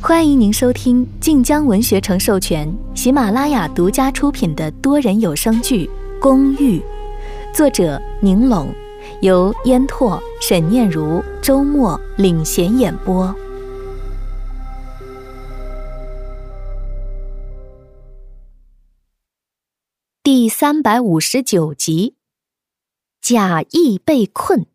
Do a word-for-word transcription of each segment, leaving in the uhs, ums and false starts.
欢迎您收听晋江文学城授权、喜马拉雅独家出品的多人有声剧《公寓》，作者宁拢，由烟拓、沈念如、周末领衔演播。第三百五十九集，假意被困。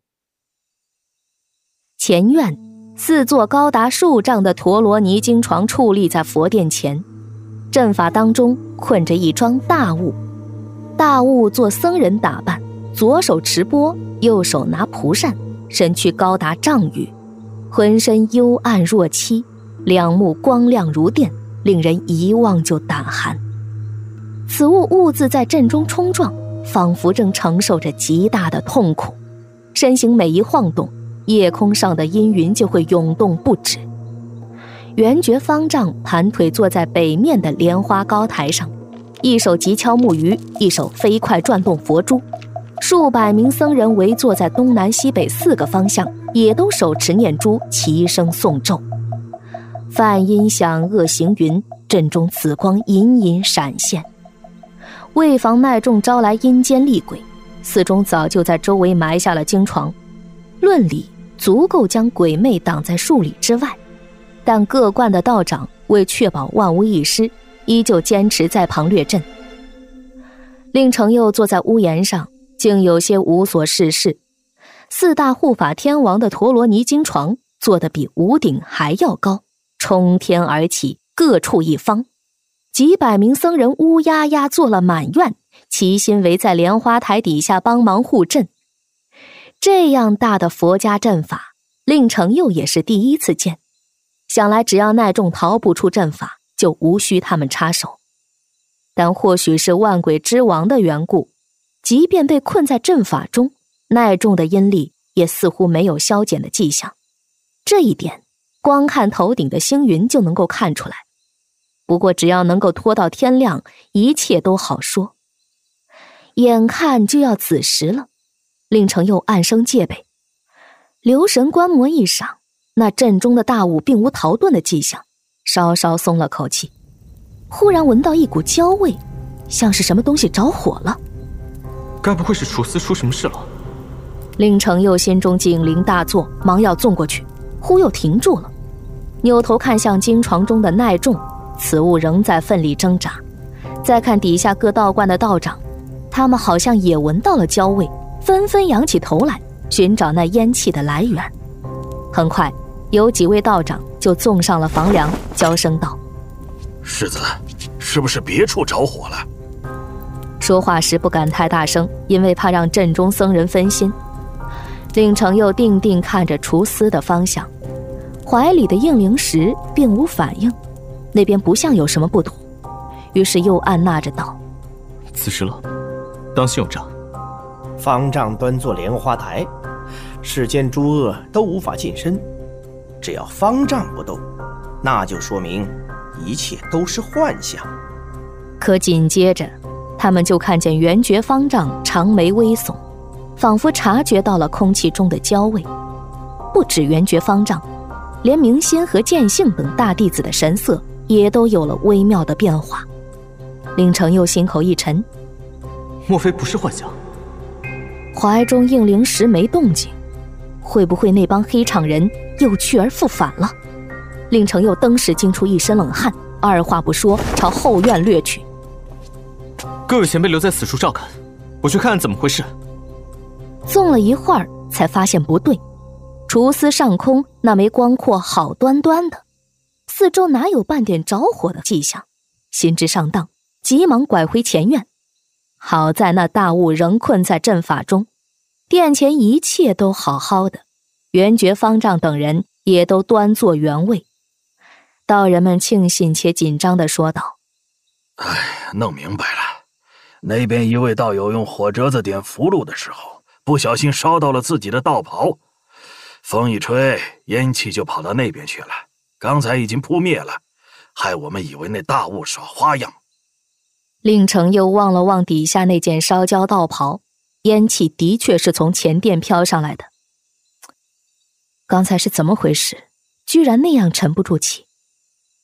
前院，四座高达数丈的陀罗尼经床矗立在佛殿前，阵法当中困着一桩大物。大物做僧人打扮，左手持钵，右手拿蒲扇，身躯高达丈余，浑身幽暗若漆，两目光亮如电，令人一望就胆寒。此物兀自在阵中冲撞，仿佛正承受着极大的痛苦，身形每一晃动，夜空上的阴云就会涌动不止。圆觉方丈盘腿坐在北面的莲花高台上，一手急敲木鱼，一手飞快转动佛珠。数百名僧人围坐在东南西北四个方向，也都手持念珠，齐声诵咒。梵音响恶行云，阵中紫光隐隐闪现。为防奈众招来阴间厉鬼，寺中早就在周围埋下了经床，论理足够将鬼魅挡在数里之外，但各观的道长为确保万无一失，依旧坚持在旁略阵。令程佑坐在屋檐上，竟有些无所事事。四大护法天王的陀罗尼经床做得比屋顶还要高，冲天而起，各处一方。几百名僧人乌压压坐了满院，齐心围在莲花台底下帮忙护阵。这样大的佛家阵法，令程佑也是第一次见。想来只要奈众逃不出阵法，就无需他们插手。但或许是万鬼之王的缘故，即便被困在阵法中，奈众的阴力也似乎没有消减的迹象。这一点，光看头顶的星云就能够看出来。不过只要能够拖到天亮，一切都好说。眼看就要子时了，令程佑暗生戒备，留神观摩一晌，那阵中的大雾并无逃遁的迹象，稍稍松了口气。忽然闻到一股焦味，像是什么东西着火了。 该不会是楚司出什么事了？ 令程佑心中警铃大作，忙要纵过去，忽又停住了，扭头看向经床中的奈众，此物仍在奋力挣扎。再看底下各道观的道长，他们好像也闻到了焦味，纷纷仰起头来寻找那烟气的来源。很快有几位道长就纵上了房梁，娇声道： 世子，是不是别处着火了？ 说话时不敢太大声，因为怕让阵中僧人分心。令程佑定定看着厨司的方向，怀里的应灵石并无反应，那边不像有什么不妥，于是又按捺着道： 此时了，当心有诈。 方丈端坐莲花台，世间诸恶都无法近身，只要方丈不动，那就说明一切都是幻象。 可紧接着他们就看见圆觉方丈长眉微耸，仿佛察觉到了空气中的焦味。不止圆觉方丈，连明心和见性等大弟子的神色也都有了微妙的变化。令程佑心口一沉， 莫非不是幻想？ 怀中应灵石没动静，会不会那帮黑场人又去而复返了？令程佑登时惊出一身冷汗，二话不说朝后院掠去。 各位前辈留在此处照看，我去看看怎么回事。 纵了一会儿才发现不对，厨司上空那枚光阔好端端的，四周哪有半点着火的迹象？心知上当，急忙拐回前院。好在那大雾仍困在阵法中，殿前一切都好好的，圆觉方丈等人也都端坐原位。道人们庆幸且紧张地说道： 哎，弄明白了，那边一位道友用火折子点符箓的时候，不小心烧到了自己的道袍，风一吹，烟气就跑到那边去了，刚才已经扑灭了，害我们以为那大雾耍花样。 令程又望了望底下那件烧焦道袍，烟气的确是从前殿飘上来的。刚才是怎么回事？居然那样沉不住气。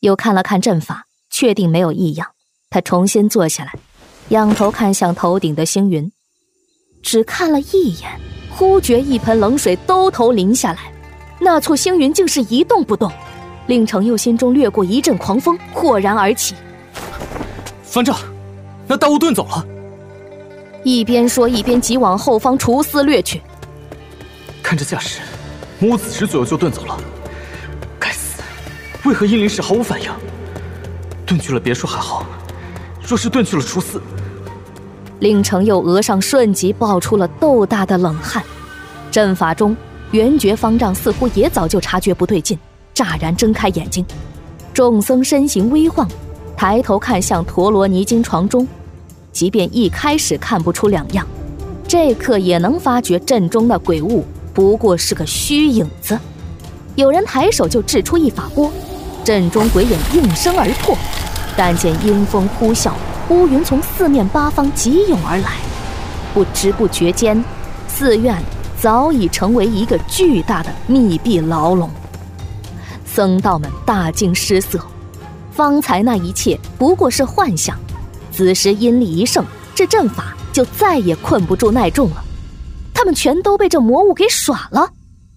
又看了看阵法，确定没有异样，他重新坐下来，仰头看向头顶的星云。只看了一眼，忽觉一盆冷水兜头淋下来，那簇星云竟是一动不动。令程佑心中掠过一阵狂风，豁然而起。 方丈，那大雾遁走了。 一边说一边急往后方除丝掠去。 看这架势，魔物子时左右就遁走了。该死，为何阴灵使毫无反应？遁去了别说还好，若是遁去了除丝…… 令程佑额上瞬即爆出了豆大的冷汗。阵法中，圆觉方丈似乎也早就察觉不对劲，乍然睁开眼睛。众僧身形微晃，抬头看向陀罗尼经床中，即便一开始看不出两样，这刻也能发觉阵中的鬼物不过是个虚影子。有人抬手就掷出一法波，阵中鬼影应声而破。但见阴风呼啸，乌云从四面八方急涌而来，不知不觉间，寺院早已成为一个巨大的密闭牢笼。僧道们大惊失色，方才那一切不过是幻象，此时阴力一盛，这阵法就再也困不住耐众了，他们全都被这魔物给耍了。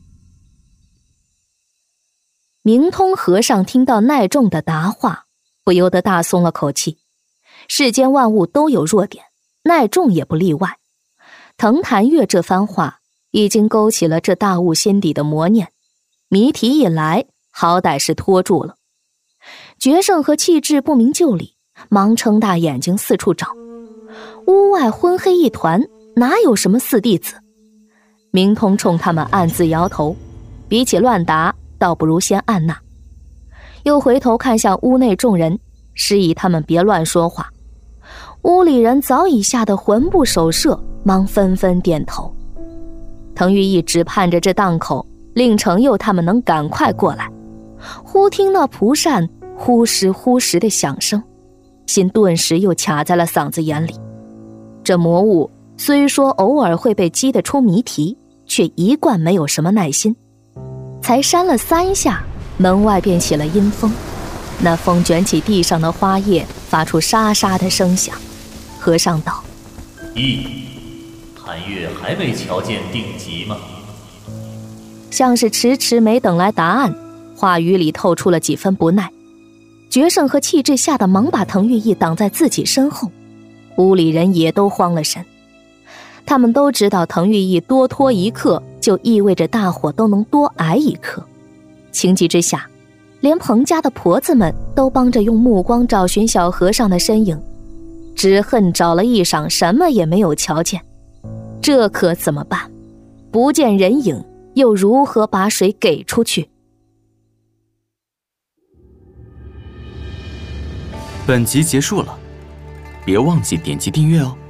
明通和尚听到耐众的答话，不由得大松了口气。世间万物都有弱点，耐众也不例外。藤坛月这番话已经勾起了这大悟心底的魔念，谜题一来，好歹是拖住了。决胜和气质不明就里，忙睁大眼睛四处找。屋外昏黑一团，哪有什么四弟子？明通冲他们暗自摇头，比起乱答，倒不如先按捺。又回头看向屋内众人，示意他们别乱说话。屋里人早已吓得魂不守舍，忙纷纷点头。滕玉义只盼着这档口，令程佑他们能赶快过来。忽听那蒲扇忽时忽时的响声，心顿时又卡在了嗓子眼里。这魔物虽说偶尔会被激得出谜题，却一贯没有什么耐心。才扇了三下，门外便起了阴风，那风卷起地上的花叶，发出沙沙的声响。和尚道： 咦，谭月还未瞧见定级吗？ 像是迟迟没等来答案，话语里透出了几分不耐。决胜和气质吓得忙把滕玉义挡在自己身后，屋里人也都慌了神。他们都知道滕玉义多拖一刻，就意味着大伙都能多挨一刻。情急之下，连彭家的婆子们都帮着用目光找寻小和尚的身影，只恨找了一晌，什么也没有瞧见。这可怎么办？不见人影，又如何把水给出去？ 本集结束了，别忘记点击订阅哦。